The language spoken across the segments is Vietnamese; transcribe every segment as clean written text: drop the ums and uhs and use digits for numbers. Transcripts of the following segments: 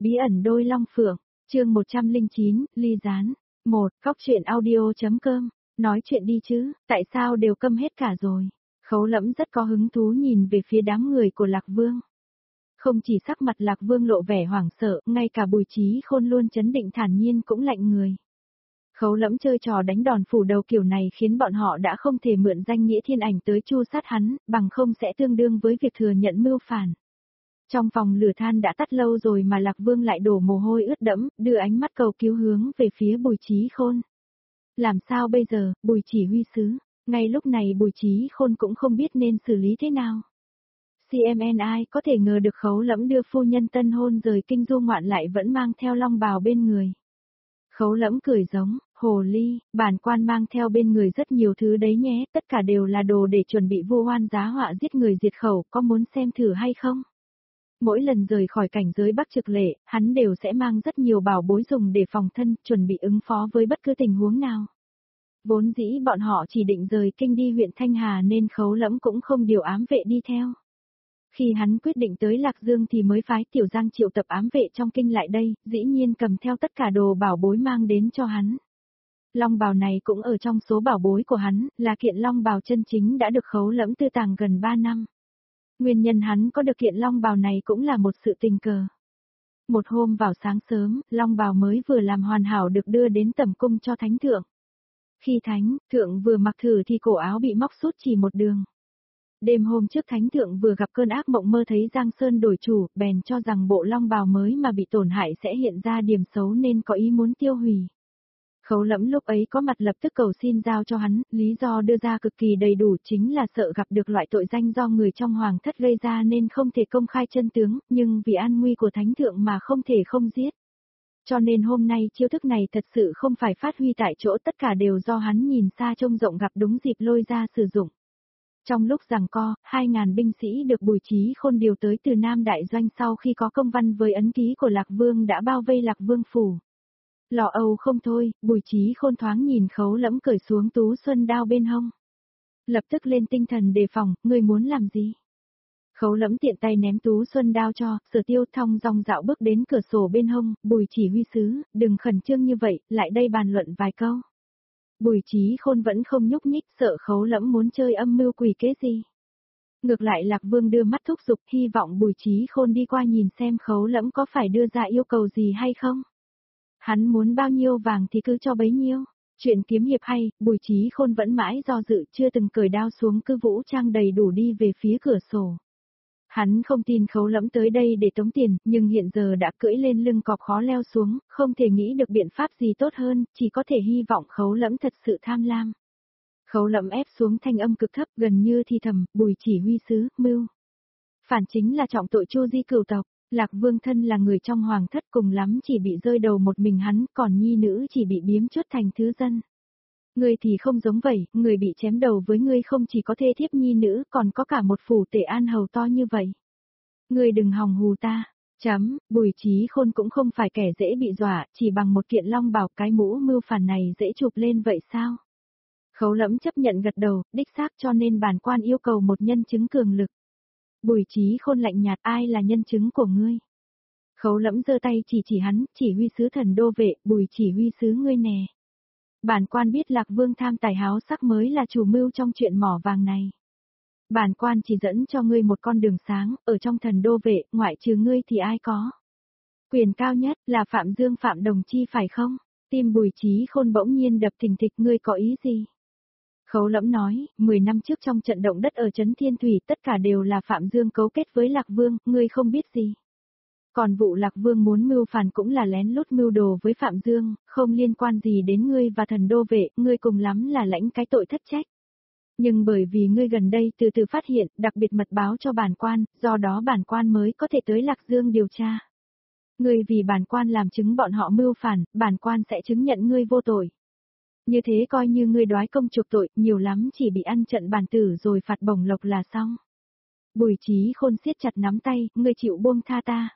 Bí ẩn đôi long phượng, chương 109, ly gián. 1. Góc truyện audio.com, nói chuyện đi chứ, tại sao đều câm hết cả rồi. Khấu Lẫm rất có hứng thú nhìn về phía đám người của Lạc Vương. Không chỉ sắc mặt Lạc Vương lộ vẻ hoảng sợ, ngay cả Bùi Chí Khôn luôn chấn định thản nhiên cũng lạnh người. Khấu Lẫm chơi trò đánh đòn phủ đầu kiểu này khiến bọn họ đã không thể mượn danh nghĩa thiên ảnh tới tru sát hắn, bằng không sẽ tương đương với việc thừa nhận mưu phản. Trong phòng lửa than đã tắt lâu rồi mà Lạc Vương lại đổ mồ hôi ướt đẫm, đưa ánh mắt cầu cứu hướng về phía Bùi Chí Khôn. Làm sao bây giờ, Bùi chỉ huy sứ? Ngay lúc này Bùi Chí Khôn cũng không biết nên xử lý thế nào. CMNI có thể ngờ được Khấu Lẫm đưa phu nhân tân hôn rời kinh du ngoạn lại vẫn mang theo long bào bên người. Khấu Lẫm cười giống, hồ ly, bản quan mang theo bên người rất nhiều thứ đấy nhé, tất cả đều là đồ để chuẩn bị vu oan giá họa giết người diệt khẩu, có muốn xem thử hay không? Mỗi lần rời khỏi cảnh giới Bắc Trực Lệ, hắn đều sẽ mang rất nhiều bảo bối dùng để phòng thân, chuẩn bị ứng phó với bất cứ tình huống nào. Vốn dĩ bọn họ chỉ định rời kinh đi huyện Thanh Hà nên Khấu Lẫm cũng không điều ám vệ đi theo. Khi hắn quyết định tới Lạc Dương thì mới phái Tiểu Giang triệu tập ám vệ trong kinh lại đây, dĩ nhiên cầm theo tất cả đồ bảo bối mang đến cho hắn. Long bào này cũng ở trong số bảo bối của hắn, là kiện long bào chân chính đã được Khấu Lẫm tư tàng gần 3 năm. Nguyên nhân hắn có được kiện long bào này cũng là một sự tình cờ. Một hôm vào sáng sớm, long bào mới vừa làm hoàn hảo được đưa đến tẩm cung cho thánh thượng. Khi thánh thượng vừa mặc thử thì cổ áo bị móc sút chỉ một đường. Đêm hôm trước thánh thượng vừa gặp cơn ác mộng mơ thấy Giang Sơn đổi chủ, bèn cho rằng bộ long bào mới mà bị tổn hại sẽ hiện ra điểm xấu nên có ý muốn tiêu hủy. Khấu Lẫm lúc ấy có mặt lập tức cầu xin giao cho hắn, lý do đưa ra cực kỳ đầy đủ chính là sợ gặp được loại tội danh do người trong hoàng thất gây ra nên không thể công khai chân tướng, nhưng vì an nguy của thánh thượng mà không thể không giết. Cho nên hôm nay chiêu thức này thật sự không phải phát huy tại chỗ, tất cả đều do hắn nhìn xa trông rộng gặp đúng dịp lôi ra sử dụng. Trong lúc giằng co, 2.000 binh sĩ được Bùi Chí Khôn điều tới từ Nam Đại Doanh sau khi có công văn với ấn ký của Lạc Vương đã bao vây Lạc Vương phủ. Lo âu không thôi, Bùi Chí Khôn thoáng nhìn Khấu Lẫm cởi xuống tú xuân đao bên hông. Lập tức lên tinh thần đề phòng, ngươi muốn làm gì? Khấu Lẫm tiện tay ném tú xuân đao cho, Sở Tiêu thong dong dạo bước đến cửa sổ bên hông, Bùi chỉ huy sứ, đừng khẩn trương như vậy, lại đây bàn luận vài câu. Bùi Chí Khôn vẫn không nhúc nhích, sợ Khấu Lẫm muốn chơi âm mưu quỷ kế gì. Ngược lại Lạc Vương đưa mắt thúc giục, hy vọng Bùi Chí Khôn đi qua nhìn xem Khấu Lẫm có phải đưa ra yêu cầu gì hay không. Hắn muốn bao nhiêu vàng thì cứ cho bấy nhiêu. Chuyện kiếm hiệp hay, Bùi Chí Khôn vẫn mãi do dự chưa từng cởi đao xuống, cứ vũ trang đầy đủ đi về phía cửa sổ. Hắn không tin Khấu Lẫm tới đây để tống tiền, nhưng hiện giờ đã cưỡi lên lưng cọp khó leo xuống, không thể nghĩ được biện pháp gì tốt hơn, chỉ có thể hy vọng Khấu Lẫm thật sự tham lam. Khấu Lẫm ép xuống thanh âm cực thấp gần như thì thầm, Bùi chỉ huy sứ, mưu phản chính là trọng tội chu di cửu tộc. Lạc Vương thân là người trong hoàng thất, cùng lắm chỉ bị rơi đầu một mình hắn, còn nhi nữ chỉ bị biếm chuất thành thứ dân. Ngươi thì không giống vậy, người bị chém đầu với ngươi không chỉ có thê thiếp nhi nữ, còn có cả một phủ tể an hầu to như vậy. Ngươi đừng hòng hù ta. Bùi Chí Khôn cũng không phải kẻ dễ bị dọa, chỉ bằng một kiện long bào cái mũ mưu phản này dễ chụp lên vậy sao? Khấu Lẫm chấp nhận gật đầu, đích xác, cho nên bản quan yêu cầu một nhân chứng cường lực. Bùi Chí Khôn lạnh nhạt, ai là nhân chứng của ngươi? Khấu Lẫm giơ tay chỉ hắn, chỉ huy sứ Thần Đô Vệ, Bùi chỉ huy sứ ngươi nè. Bản quan biết Lạc Vương tham tài háo sắc mới là chủ mưu trong chuyện mỏ vàng này. Bản quan chỉ dẫn cho ngươi một con đường sáng, ở trong Thần Đô Vệ, ngoại trừ ngươi thì ai có? Quyền cao nhất là Phạm Dương Phạm Đồng Chi phải không? Tim Bùi Chí Khôn bỗng nhiên đập thình thịch, ngươi có ý gì? Khấu Lẫm nói, 10 năm trước trong trận động đất ở Trấn Thiên Thủy tất cả đều là Phạm Dương cấu kết với Lạc Vương, ngươi không biết gì. Còn vụ Lạc Vương muốn mưu phản cũng là lén lút mưu đồ với Phạm Dương, không liên quan gì đến ngươi và Thần Đô Vệ, ngươi cùng lắm là lãnh cái tội thất trách. Nhưng bởi vì ngươi gần đây từ từ phát hiện, đặc biệt mật báo cho bản quan, do đó bản quan mới có thể tới Lạc Dương điều tra. Ngươi vì bản quan làm chứng bọn họ mưu phản, bản quan sẽ chứng nhận ngươi vô tội. Như thế coi như ngươi đoái công chuộc tội, nhiều lắm chỉ bị ăn trận bản tử rồi phạt bổng lộc là xong. Bùi Chí Khôn siết chặt nắm tay, ngươi chịu buông tha ta.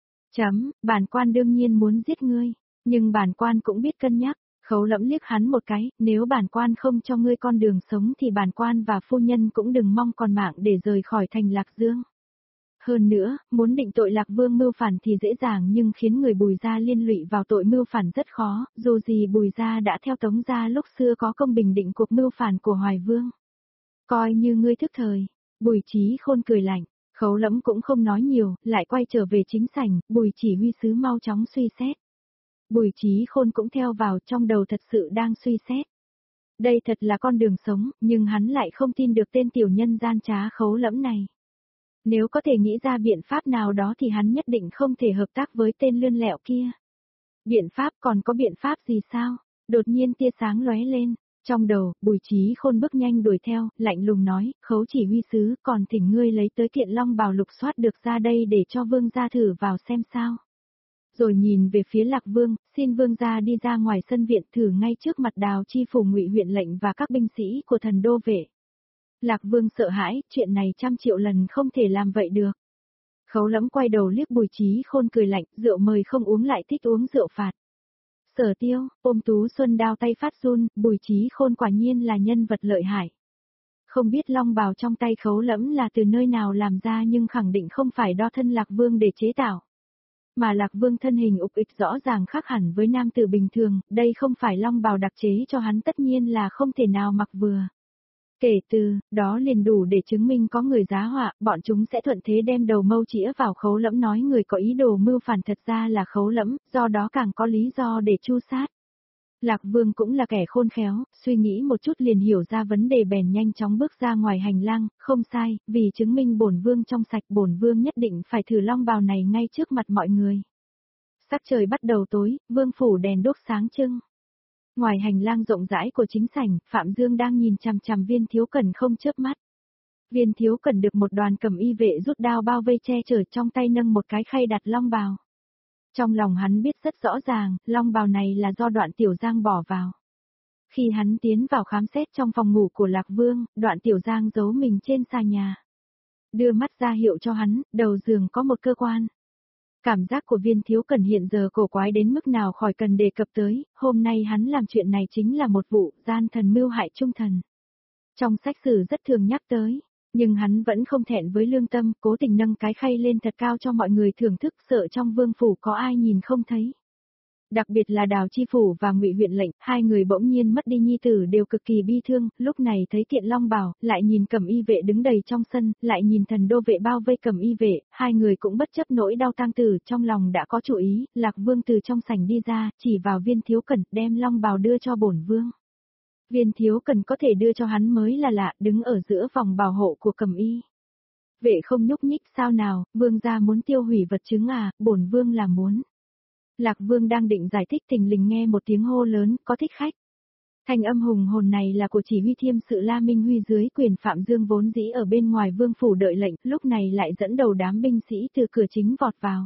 Bản quan đương nhiên muốn giết ngươi, nhưng bản quan cũng biết cân nhắc. Khấu Lẫm liếc hắn một cái, nếu bản quan không cho ngươi con đường sống thì bản quan và phu nhân cũng đừng mong còn mạng để rời khỏi thành Lạc Dương. Hơn nữa, muốn định tội Lạc Vương mưu phản thì dễ dàng nhưng khiến người Bùi gia liên lụy vào tội mưu phản rất khó, dù gì Bùi gia đã theo Tống gia lúc xưa có công bình định cuộc mưu phản của Hoài Vương. Coi như ngươi thức thời, Bùi Chí Khôn cười lạnh, Khấu Lẫm cũng không nói nhiều, lại quay trở về chính sảnh, Bùi chỉ huy sứ mau chóng suy xét. Bùi Chí Khôn cũng theo vào, trong đầu thật sự đang suy xét. Đây thật là con đường sống, nhưng hắn lại không tin được tên tiểu nhân gian trá Khấu Lẫm này. Nếu có thể nghĩ ra biện pháp nào đó thì hắn nhất định không thể hợp tác với tên lươn lẹo kia. Biện pháp, còn có biện pháp gì sao? Đột nhiên tia sáng lóe lên. Trong đầu, Bùi Chí Khôn bước nhanh đuổi theo, lạnh lùng nói, Khấu chỉ huy sứ, còn thỉnh ngươi lấy tới kiện long bào lục soát được ra đây để cho vương gia thử vào xem sao. Rồi nhìn về phía Lạc Vương, xin vương gia đi ra ngoài sân viện thử ngay trước mặt Đào Chi phủ Ngụy huyện lệnh và các binh sĩ của thần đô vệ. Lạc Vương sợ hãi, chuyện này 100 triệu lần không thể làm vậy được. Khấu Lẫm quay đầu liếc Bùi Chí Khôn cười lạnh, rượu mời không uống lại thích uống rượu phạt. Sở Tiêu, ôm Tú Xuân đao tay phát run, Bùi Chí Khôn quả nhiên là nhân vật lợi hại. Không biết long bào trong tay Khấu Lẫm là từ nơi nào làm ra nhưng khẳng định không phải đo thân Lạc Vương để chế tạo. Mà Lạc Vương thân hình ục ịch rõ ràng khác hẳn với nam tử bình thường, đây không phải long bào đặc chế cho hắn tất nhiên là không thể nào mặc vừa. Kể từ đó liền đủ để chứng minh có người giá họa, bọn chúng sẽ thuận thế đem đầu mâu chĩa vào Khấu Lẫm nói người có ý đồ mưu phản thật ra là Khấu Lẫm, do đó càng có lý do để tru sát. Lạc Vương cũng là kẻ khôn khéo, suy nghĩ một chút liền hiểu ra vấn đề bèn nhanh chóng bước ra ngoài hành lang, không sai, vì chứng minh bổn vương trong sạch bổn vương nhất định phải thử long bào này ngay trước mặt mọi người. Sắc trời bắt đầu tối, vương phủ đèn đuốc sáng trưng. Ngoài hành lang rộng rãi của chính sảnh, Phạm Dương đang nhìn chằm chằm Viên Thiếu Cẩn không chớp mắt. Viên Thiếu Cẩn được một đoàn cẩm y vệ rút đao bao vây che chở, trong tay nâng một cái khay đặt long bào. Trong lòng hắn biết rất rõ ràng, long bào này là do Đoạn Tiểu Giang bỏ vào. Khi hắn tiến vào khám xét trong phòng ngủ của Lạc Vương, Đoạn Tiểu Giang giấu mình trên xà nhà. Đưa mắt ra hiệu cho hắn, đầu giường có một cơ quan. Cảm giác của Viên Thiếu Cẩn hiện giờ cổ quái đến mức nào khỏi cần đề cập tới, hôm nay hắn làm chuyện này chính là một vụ gian thần mưu hại trung thần. Trong sách sử rất thường nhắc tới, nhưng hắn vẫn không thẹn với lương tâm, cố tình nâng cái khay lên thật cao cho mọi người thưởng thức, sợ trong vương phủ có ai nhìn không thấy. Đặc biệt là Đào Chi phủ và Ngụy huyện lệnh, hai người bỗng nhiên mất đi nhi tử đều cực kỳ bi thương, lúc này thấy kiện long bào, lại nhìn cẩm y vệ đứng đầy trong sân, lại nhìn thần đô vệ bao vây cẩm y vệ, hai người cũng bất chấp nỗi đau tang tử, trong lòng đã có chủ ý, Lạc Vương từ trong sảnh đi ra, chỉ vào Viên Thiếu Cẩn, đem long bào đưa cho bổn vương. Viên Thiếu Cẩn có thể đưa cho hắn mới là lạ, đứng ở giữa vòng bảo hộ của cẩm y vệ không nhúc nhích, sao nào, vương gia muốn tiêu hủy vật chứng à, bổn vương là muốn. Lạc Vương đang định giải thích thình lình nghe một tiếng hô lớn, có thích khách. Thanh âm hùng hồn này là của chỉ huy thiêm sự La Minh Huy dưới quyền Phạm Dương vốn dĩ ở bên ngoài vương phủ đợi lệnh, lúc này lại dẫn đầu đám binh sĩ từ cửa chính vọt vào.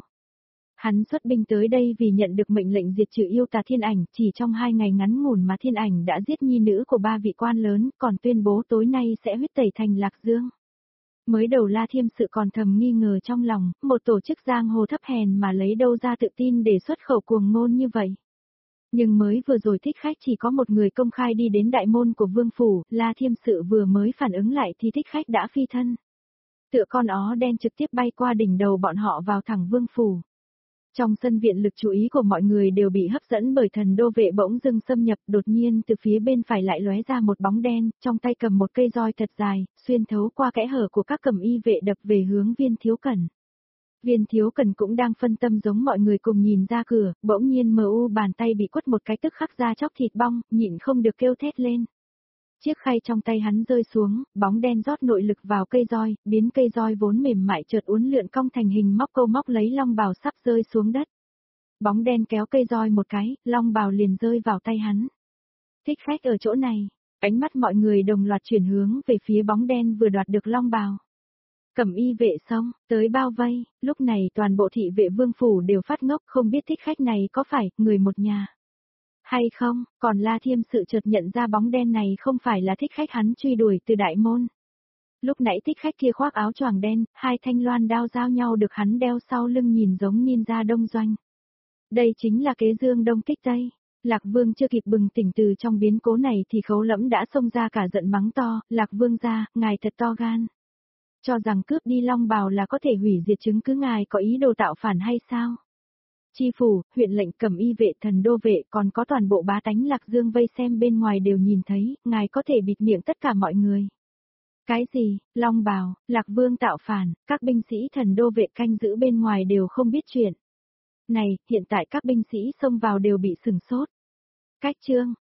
Hắn xuất binh tới đây vì nhận được mệnh lệnh diệt trừ yêu tà Thiên Ảnh, chỉ trong 2 ngày ngắn ngủn mà Thiên Ảnh đã giết nhi nữ của 3 vị quan lớn, còn tuyên bố tối nay sẽ huyết tẩy thành Lạc Dương. Mới đầu La Thiêm sự còn thầm nghi ngờ trong lòng, một tổ chức giang hồ thấp hèn mà lấy đâu ra tự tin để xuất khẩu cuồng ngôn như vậy. Nhưng mới vừa rồi thích khách chỉ có một người công khai đi đến đại môn của vương phủ, La Thiêm sự vừa mới phản ứng lại thì thích khách đã phi thân. Tựa con ó đen trực tiếp bay qua đỉnh đầu bọn họ vào thẳng vương phủ. Trong sân viện lực chú ý của mọi người đều bị hấp dẫn bởi thần đô vệ bỗng dưng xâm nhập, đột nhiên từ phía bên phải lại lóe ra một bóng đen, trong tay cầm một cây roi thật dài, xuyên thấu qua kẽ hở của các cẩm y vệ đập về hướng Viên Thiếu Cẩn. Viên Thiếu Cẩn cũng đang phân tâm giống mọi người cùng nhìn ra cửa, bỗng nhiên bàn tay bị quất một cái tức khắc ra chóc thịt bong, nhịn không được kêu thét lên. Chiếc khay trong tay hắn rơi xuống, bóng đen rót nội lực vào cây roi, biến cây roi vốn mềm mại chợt uốn lượn cong thành hình móc câu móc lấy long bào sắp rơi xuống đất. Bóng đen kéo cây roi một cái, long bào liền rơi vào tay hắn. Thích khách ở chỗ này, ánh mắt mọi người đồng loạt chuyển hướng về phía bóng đen vừa đoạt được long bào. Cẩm y vệ xong, tới bao vây, lúc này toàn bộ thị vệ vương phủ đều phát ngốc, không biết thích khách này có phải người một nhà hay không, còn La Thiêm sự chợt nhận ra bóng đen này không phải là thích khách hắn truy đuổi từ đại môn. Lúc nãy thích khách kia khoác áo choàng đen, 2 thanh loan đao giao nhau được hắn đeo sau lưng nhìn giống ninja đông doanh. Đây chính là kế dương đông kích tây. Lạc Vương chưa kịp bừng tỉnh từ trong biến cố này thì Khấu Lẫm đã xông ra cả giận mắng to, Lạc Vương gia, ngài thật to gan. Cho rằng cướp đi long bào là có thể hủy diệt chứng cứ ngài có ý đồ tạo phản hay sao? Chi phủ, huyện lệnh cầm y vệ thần đô vệ còn có toàn bộ bá tánh Lạc Dương vây xem bên ngoài đều nhìn thấy, ngài có thể bịt miệng tất cả mọi người. Cái gì, long bào, Lạc Vương tạo phản, các binh sĩ thần đô vệ canh giữ bên ngoài đều không biết chuyện. Này, hiện tại các binh sĩ xông vào đều bị sửng sốt. Cách chương,